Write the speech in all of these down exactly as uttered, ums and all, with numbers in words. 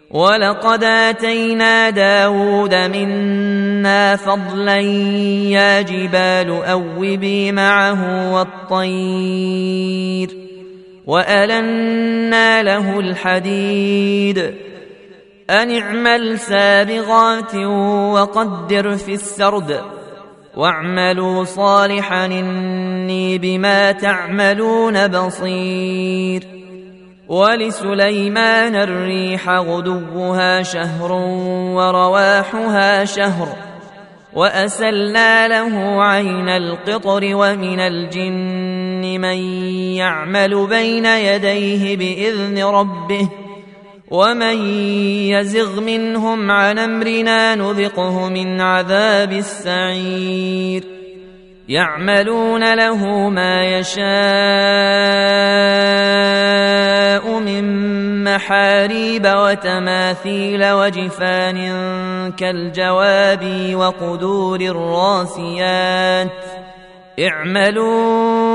ولقد آتينا داود منا فضلا يا جبال أوبي معه والطير وألنا له الحديد أن اعمل سابغات وقدر في السرد واعملوا صالحا إني بما تعملون بصير. ولسليمان الريح غدوها شهر ورواحها شهر وأسلنا له عين القطر ومن الجن من يعمل بين يديه بإذن ربه ومن يزغ منهم عن أمرنا نذقه من عذاب السعير. يعملون له ما يشاء من محاريب وتماثيل وجفان كالجواب وقدور الراسيات. اعملوا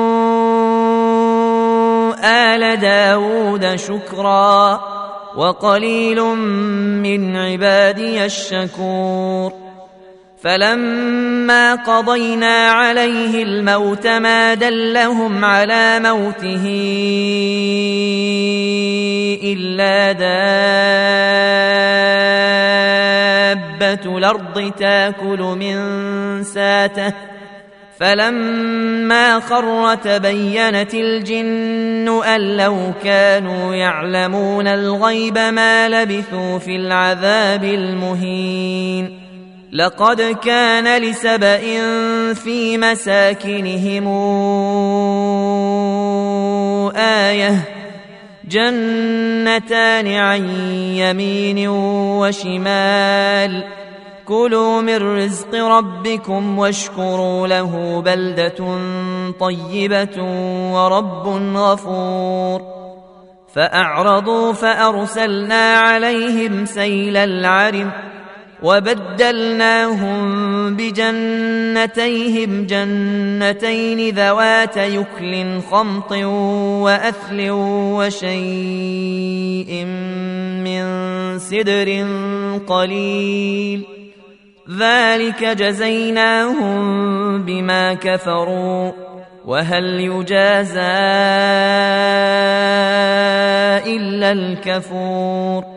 آل داود شكرا وقليل من عبادي الشكور. فلما قضينا عليه الموت ما دلهم على موته إلا دابة الأرض تاكل من ساته فلما خر تبينت الجن أن لو كانوا يعلمون الغيب ما لبثوا في العذاب المهين. لقد كان لسبإ في مساكنهم آية جنتان عن يمين وشمال كلوا من رزق ربكم واشكروا له بلدة طيبة ورب غفور. فأعرضوا فأرسلنا عليهم سيل العرم وبدلناهم بجنتيهم جنتين ذوات يكل خمط وأثل وشيء من سدر قليل ذلك جزيناهم بما كفروا وهل يجازى إلا الكفور.